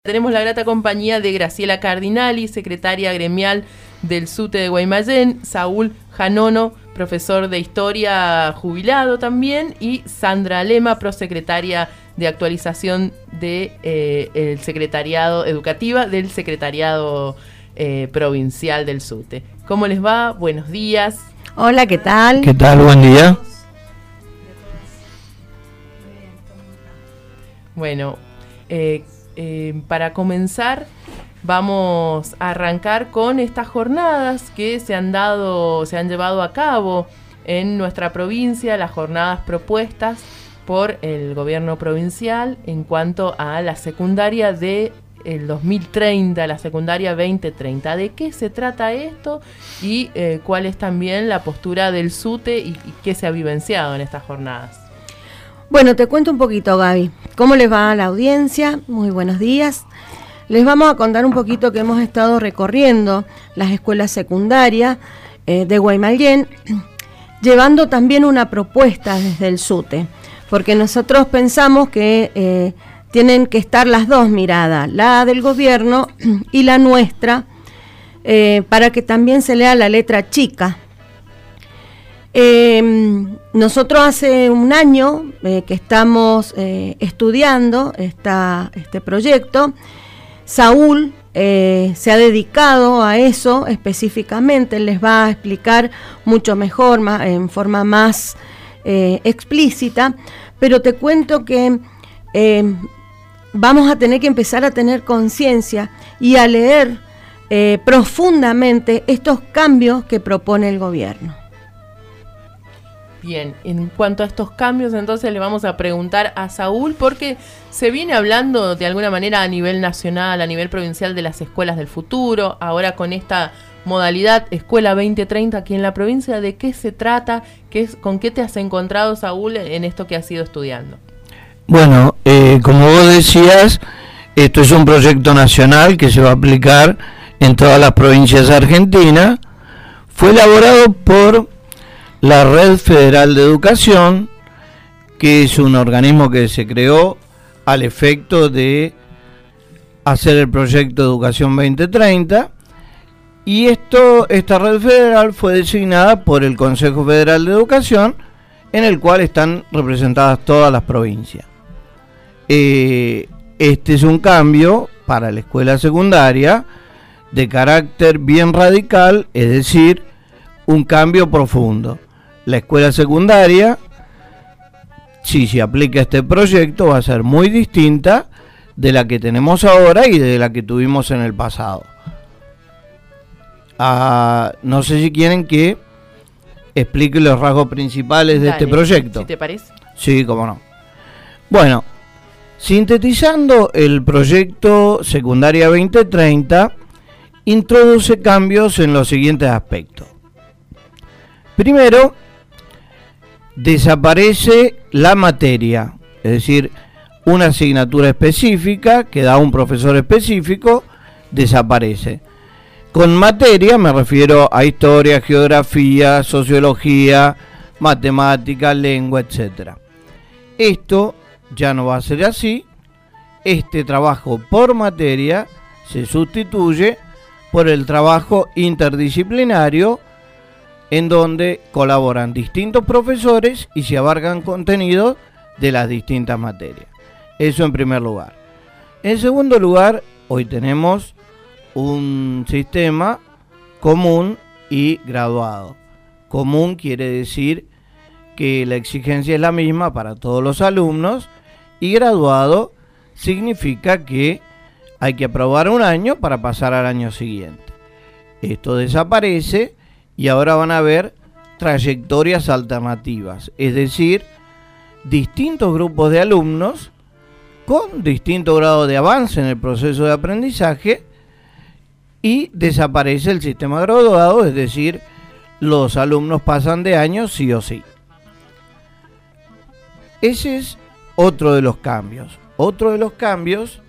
Tenemos la grata compañía de Graciela Cardinali, secretaria gremial del SUTE de Guaymallén, Saúl Janono, profesor de Historia jubilado también, y Sandra Lema, prosecretaria de actualización de el secretariado educativa del secretariado provincial del SUTE. ¿Cómo les va? Buenos días. Hola, ¿qué tal? ¿Qué tal? Buen día. Bueno, para comenzar vamos a arrancar con estas jornadas que se han llevado a cabo en nuestra provincia, las jornadas propuestas por el gobierno provincial en cuanto a la secundaria de el 2030, la secundaria 2030. ¿De qué se trata esto y cuál es también la postura del SUTE y qué se ha vivenciado en estas jornadas? Bueno, te cuento un poquito, Gaby. ¿Cómo les va a la audiencia? Muy buenos días. Les vamos a contar un poquito que hemos estado recorriendo las escuelas secundarias de Guaymallén, llevando también una propuesta desde el SUTE, porque nosotros pensamos que tienen que estar las dos miradas, la del gobierno y la nuestra, para que también se lea la letra chica. Nosotros hace un año que estamos estudiando este proyecto. Saúl se ha dedicado a eso específicamente, les va a explicar mucho mejor, en forma más explícita, pero te cuento que vamos a tener que empezar a tener conciencia y a leer profundamente estos cambios que propone el gobierno. Bien, en cuanto a estos cambios, entonces le vamos a preguntar a Saúl, porque se viene hablando de alguna manera a nivel nacional, a nivel provincial, de las escuelas del futuro, ahora con esta modalidad Escuela 2030 aquí en la provincia. ¿De qué se trata? ¿Con qué te has encontrado, Saúl, en esto que has ido estudiando? Bueno, como vos decías, esto es un proyecto nacional que se va a aplicar en todas las provincias argentinas. Fue elaborado por la Red Federal de Educación, que es un organismo que se creó al efecto de hacer el proyecto Educación 2030, y esta red federal fue designada por el Consejo Federal de Educación, en el cual están representadas todas las provincias. Este es un cambio para la escuela secundaria de carácter bien radical, es decir, un cambio profundo. La escuela secundaria, si se aplica este proyecto, va a ser muy distinta de la que tenemos ahora y de la que tuvimos en el pasado. No sé si quieren que explique los rasgos principales de este proyecto. ¿Sí te parece? Sí, cómo no. Bueno, sintetizando, el proyecto Secundaria 2030 introduce cambios en los siguientes aspectos. Primero, desaparece la materia, es decir, una asignatura específica que da un profesor específico, desaparece. Con materia me refiero a historia, geografía, sociología, matemática, lengua, etc. Esto ya no va a ser así. Este trabajo por materia se sustituye por el trabajo interdisciplinario, en donde colaboran distintos profesores y se abarcan contenidos de las distintas materias. Eso en primer lugar. En segundo lugar, hoy tenemos un sistema común y graduado. Común quiere decir que la exigencia es la misma para todos los alumnos, y graduado significa que hay que aprobar un año para pasar al año siguiente. Esto desaparece y ahora van a haber trayectorias alternativas, es decir, distintos grupos de alumnos con distinto grado de avance en el proceso de aprendizaje, y desaparece el sistema graduado, es decir, los alumnos pasan de año sí o sí. Ese es otro de los cambios. Otro de los cambios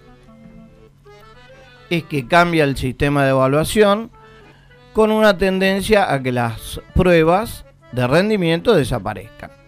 es que cambia el sistema de evaluación, con una tendencia a que las pruebas de rendimiento desaparezcan.